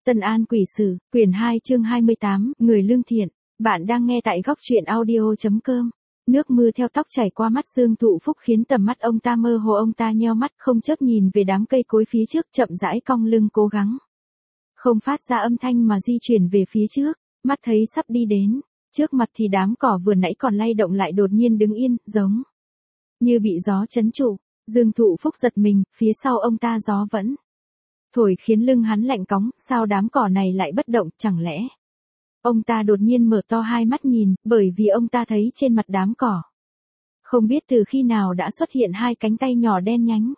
Tân An Quỷ Sử, quyển 2 chương 28, Người lương thiện. Bạn đang nghe tại góc truyện audio.com. Nước mưa theo tóc chảy qua mắt Dương Thụ Phúc khiến tầm mắt ông ta mơ hồ, ông ta nheo mắt không chớp nhìn về đám cây cối phía trước, chậm rãi cong lưng cố gắng không phát ra âm thanh mà di chuyển về phía trước, mắt thấy sắp đi đến. Trước mặt thì đám cỏ vừa nãy còn lay động lại đột nhiên đứng yên, giống như bị gió trấn trụ. Dương Thụ Phúc giật mình, phía sau ông ta gió vẫn thổi khiến lưng hắn lạnh cóng, sao đám cỏ này lại bất động, chẳng lẽ? Ông ta đột nhiên mở to hai mắt nhìn, bởi vì ông ta thấy trên mặt đám cỏ không biết từ khi nào đã xuất hiện hai cánh tay nhỏ đen nhánh.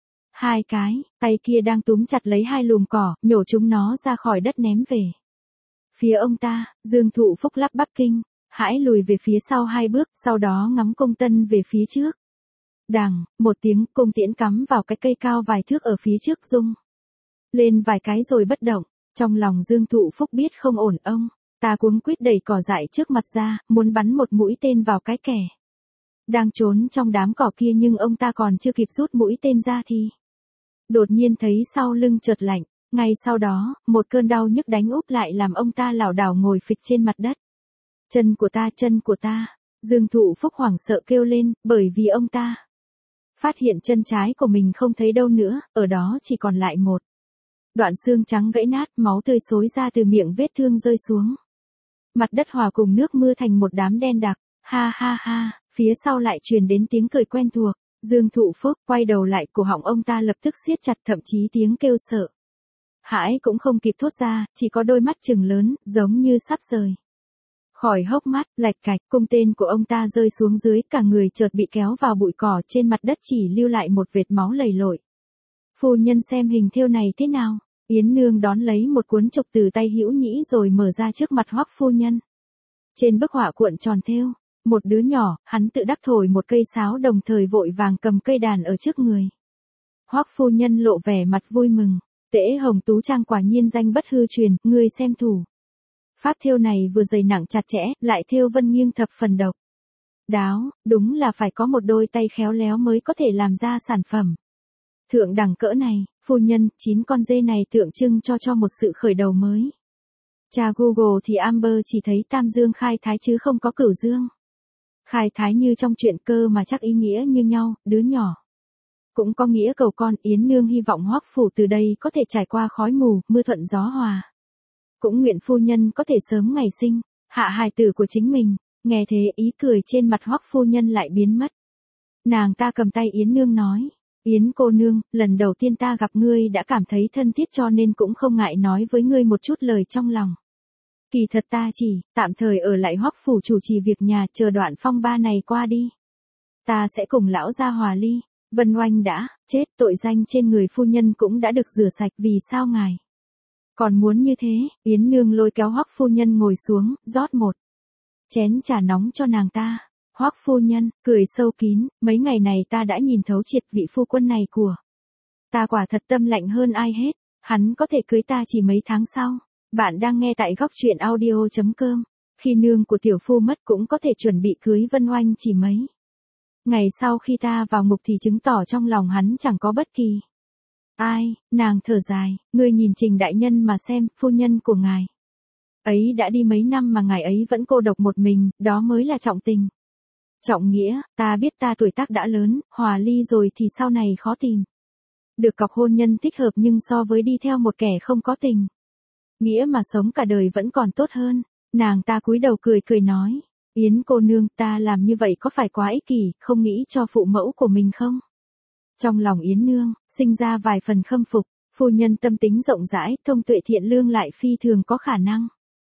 Hai cái tay kia đang túm chặt lấy hai lùm cỏ, nhổ chúng nó ra khỏi đất ném về phía ông ta. Dương Thụ Phúc lắp bắp kinh hãi lùi về phía sau hai bước, sau đó ngắm cung tân về phía trước. Đằng, một tiếng, cung tiễn cắm vào cái cây cao vài thước ở phía trước rung lên vài cái rồi bất động. Trong lòng Dương Thụ Phúc biết không ổn, ông ta cuống quýt đẩy cỏ dại trước mặt ra, muốn bắn một mũi tên vào cái kẻ đang trốn trong đám cỏ kia, nhưng ông ta còn chưa kịp rút mũi tên ra thì đột nhiên thấy sau lưng chợt lạnh. Ngay sau đó, một cơn đau nhức đánh úp lại làm ông ta lảo đảo ngồi phịch trên mặt đất. Chân của ta, chân của ta. Dương Thụ Phúc hoảng sợ kêu lên, bởi vì ông ta phát hiện chân trái của mình không thấy đâu nữa, ở đó chỉ còn lại một đoạn xương trắng gãy nát, máu tươi xối ra từ miệng vết thương rơi xuống mặt đất hòa cùng nước mưa thành một đám đen đặc. Ha ha ha, phía sau lại truyền đến tiếng cười quen thuộc. Dương Thụ Phúc quay đầu lại, cổ họng ông ta lập tức siết chặt, thậm chí tiếng kêu sợ hãi cũng không kịp thốt ra, chỉ có đôi mắt trừng lớn, giống như sắp rời khỏi hốc mắt. Lạch cạch, cung tên của ông ta rơi xuống dưới, cả người chợt bị kéo vào bụi cỏ, trên mặt đất chỉ lưu lại một vệt máu lầy lội. Phu nhân xem hình thêu này thế nào? Yến Nương đón lấy một cuốn trục từ tay Hữu Nhĩ rồi mở ra trước mặt Hoắc phu nhân. Trên bức họa cuộn tròn thêu một đứa nhỏ, hắn tự đắc thổi một cây sáo, đồng thời vội vàng cầm cây đàn ở trước người. Hoắc phu nhân lộ vẻ mặt vui mừng. Tễ Hồng Tú Trang quả nhiên danh bất hư truyền, ngươi xem thủ pháp thêu này vừa dày nặng chặt chẽ, lại thêu vân nghiêng thập phần độc đáo, đúng là phải có một đôi tay khéo léo mới có thể làm ra sản phẩm thượng đẳng cỡ này. Phu nhân, 9 con dê này tượng trưng cho một sự khởi đầu mới. Tra Google thì Amber chỉ thấy Tam Dương khai thái chứ không có Cửu Dương khai thái như trong truyện cơ, mà chắc ý nghĩa như nhau. Đứa nhỏ cũng có nghĩa cầu con. Yến Nương hy vọng Hoắc phủ từ đây có thể trải qua khói mù, mưa thuận gió hòa. Cũng nguyện phu nhân có thể sớm ngày sinh hạ hài tử của chính mình. Nghe thế, ý cười trên mặt Hoắc phu nhân lại biến mất. Nàng ta cầm tay Yến Nương nói, Yến cô nương, lần đầu tiên ta gặp ngươi đã cảm thấy thân thiết, cho nên cũng không ngại nói với ngươi một chút lời trong lòng. Kỳ thật ta chỉ tạm thời ở lại Hoắc phủ chủ trì việc nhà, chờ đoạn phong ba này qua đi, ta sẽ cùng lão gia hòa ly. Vân Oanh đã chết, tội danh trên người phu nhân cũng đã được rửa sạch, vì sao ngài còn muốn như thế? Yến Nương lôi kéo Hoắc phu nhân ngồi xuống, rót một chén trà nóng cho nàng ta. Hoắc phu nhân cười sâu kín, mấy ngày này ta đã nhìn thấu triệt vị phu quân này của ta, quả thật tâm lạnh hơn ai hết. Hắn có thể cưới ta chỉ mấy tháng sau. Bạn đang nghe tại góc truyện audio.com. Khi nương của tiểu phu mất cũng có thể chuẩn bị cưới Vân Oanh chỉ mấy ngày sau khi ta vào ngục, thì chứng tỏ trong lòng hắn chẳng có bất kỳ ai. Nàng thở dài, ngươi nhìn Trình đại nhân mà xem, phu nhân của ngài ấy đã đi mấy năm mà ngài ấy vẫn cô độc một mình, đó mới là trọng tình trọng nghĩa. Ta biết ta tuổi tác đã lớn, hòa ly rồi thì sau này khó tìm được cọc hôn nhân thích hợp, nhưng so với đi theo một kẻ không có tình nghĩa mà sống cả đời vẫn còn tốt hơn. Nàng ta cúi đầu cười cười nói, Yến cô nương, ta làm như vậy có phải quá ích kỷ, không nghĩ cho phụ mẫu của mình không? Trong lòng Yến Nương sinh ra vài phần khâm phục. Phu nhân tâm tính rộng rãi, thông tuệ thiện lương, lại phi thường có khả năng.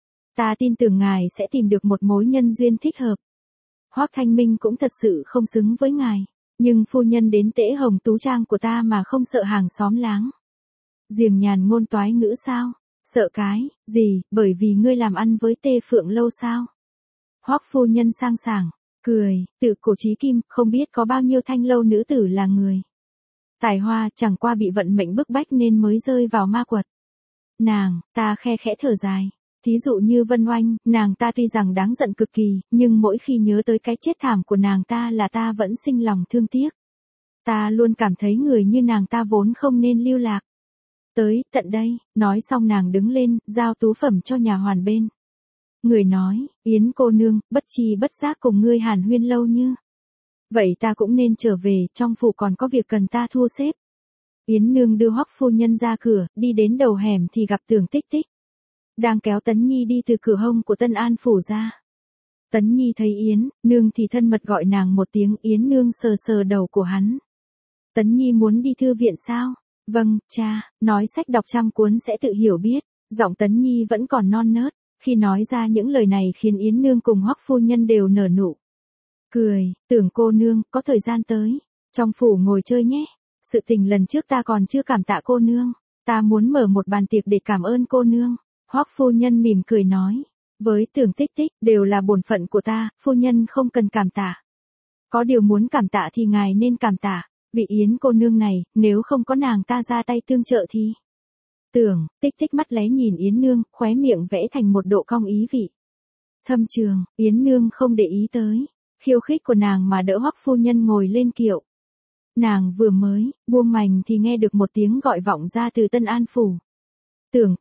Ta tin tưởng ngài sẽ tìm được một mối nhân duyên thích hợp. Hoắc Thanh Minh cũng thật sự không xứng với ngài, nhưng phu nhân đến Tễ Hồng Tú Trang của ta mà không sợ hàng xóm láng giềng nhàn ngôn toái ngữ sao? Sợ cái gì, bởi vì ngươi làm ăn với Tê Phượng lâu sao? Hoắc phu nhân sang sảng cười, tự cổ chí kim, không biết có bao nhiêu thanh lâu nữ tử là người tài hoa, chẳng qua bị vận mệnh bức bách nên mới rơi vào ma quật. Nàng ta khe khẽ thở dài. Thí dụ như Vân Oanh, nàng ta tuy rằng đáng giận cực kỳ, nhưng mỗi khi nhớ tới cái chết thảm của nàng ta là ta vẫn sinh lòng thương tiếc. Ta luôn cảm thấy người như nàng ta vốn không nên lưu lạc Tới, tận đây, nói xong nàng đứng lên, giao tú phẩm cho nhà hoàn bên. Người nói, Yến cô nương, bất chi bất giác cùng ngươi hàn huyên lâu như. Vậy ta cũng nên trở về, trong phủ còn có việc cần ta thu xếp. Yến nương đưa Hoắc phu nhân ra cửa, đi đến đầu hẻm thì gặp Tưởng Tích Tích. Đang kéo Tấn Nhi đi từ cửa hông của Tân An phủ ra. Tấn Nhi thấy Yến, nương thì thân mật gọi nàng một tiếng, Yến nương sờ sờ đầu của hắn. Tấn Nhi muốn đi thư viện sao? Vâng, cha, nói sách đọc trăm cuốn sẽ tự hiểu biết. Giọng Tấn Nhi vẫn còn non nớt, khi nói ra những lời này khiến Yến nương cùng Hoắc phu nhân đều nở nụ cười. Tưởng cô nương, có thời gian tới trong phủ ngồi chơi nhé. Sự tình lần trước ta còn chưa cảm tạ cô nương, ta muốn mở một bàn tiệc để cảm ơn cô nương. Hoắc phu nhân mỉm cười nói, với Tưởng Tích Tích, đều là bổn phận của ta, phu nhân không cần cảm tạ. Có điều muốn cảm tạ thì ngài nên cảm tạ, vị Yến cô nương này, nếu không có nàng ta ra tay tương trợ thì. Tưởng Tích Tích mắt lé nhìn Yến nương, khóe miệng vẽ thành một độ cong ý vị thâm trường. Yến nương không để ý tới khiêu khích của nàng mà đỡ Hoắc phu nhân ngồi lên kiệu. Nàng vừa mới buông mành thì nghe được một tiếng gọi vọng ra từ Tân An phủ. Tưởng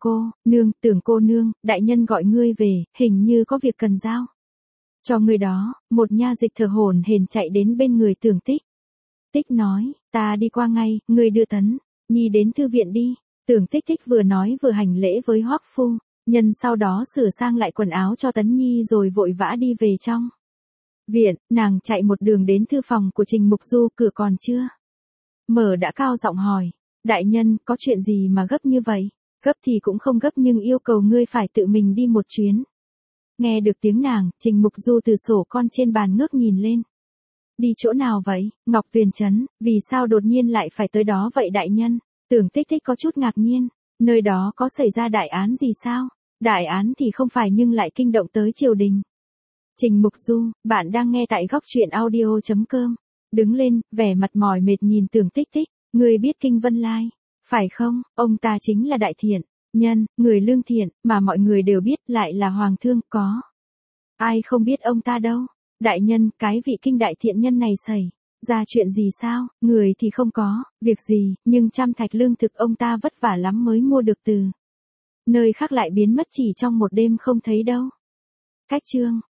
cô nương, đại nhân gọi ngươi về, hình như có việc cần giao cho người đó. Một nha dịch thở hổn hển chạy đến bên người Tưởng Tích Tích nói, ta đi qua ngay, ngươi đưa Tấn Nhi đến thư viện đi. Tưởng Tích Tích vừa nói vừa hành lễ với Hoắc phu nhân, sau đó sửa sang lại quần áo cho Tấn Nhi rồi vội vã đi về trong viện. Nàng chạy một đường đến thư phòng của Trình Mục Du, cửa còn chưa mở đã cao giọng hỏi, đại nhân, có chuyện gì mà gấp như vậy? Gấp thì cũng không gấp nhưng yêu cầu ngươi phải tự mình đi một chuyến. Nghe được tiếng nàng, Trình Mục Du từ sổ con trên bàn ngước nhìn lên. Đi chỗ nào vậy? Ngọc Tuyền Trấn, vì sao đột nhiên lại phải tới đó vậy đại nhân? Tưởng Tích Tích có chút ngạc nhiên, nơi đó có xảy ra đại án gì sao? Đại án thì không phải nhưng lại kinh động tới triều đình. Trình Mục Du, bạn đang nghe tại góc truyện audio.com. Đứng lên, vẻ mặt mỏi mệt nhìn Tưởng Tích Tích, ngươi biết Kinh Vân Lai, phải không? Ông ta chính là đại thiện nhân, người lương thiện, mà mọi người đều biết, lại là hoàng thương, có ai không biết ông ta đâu. Đại nhân, cái vị Kinh đại thiện nhân này xảy ra chuyện gì sao? Người thì không có việc gì, nhưng trăm thạch lương thực ông ta vất vả lắm mới mua được từ nơi khác lại biến mất chỉ trong một đêm không thấy đâu. Cách chương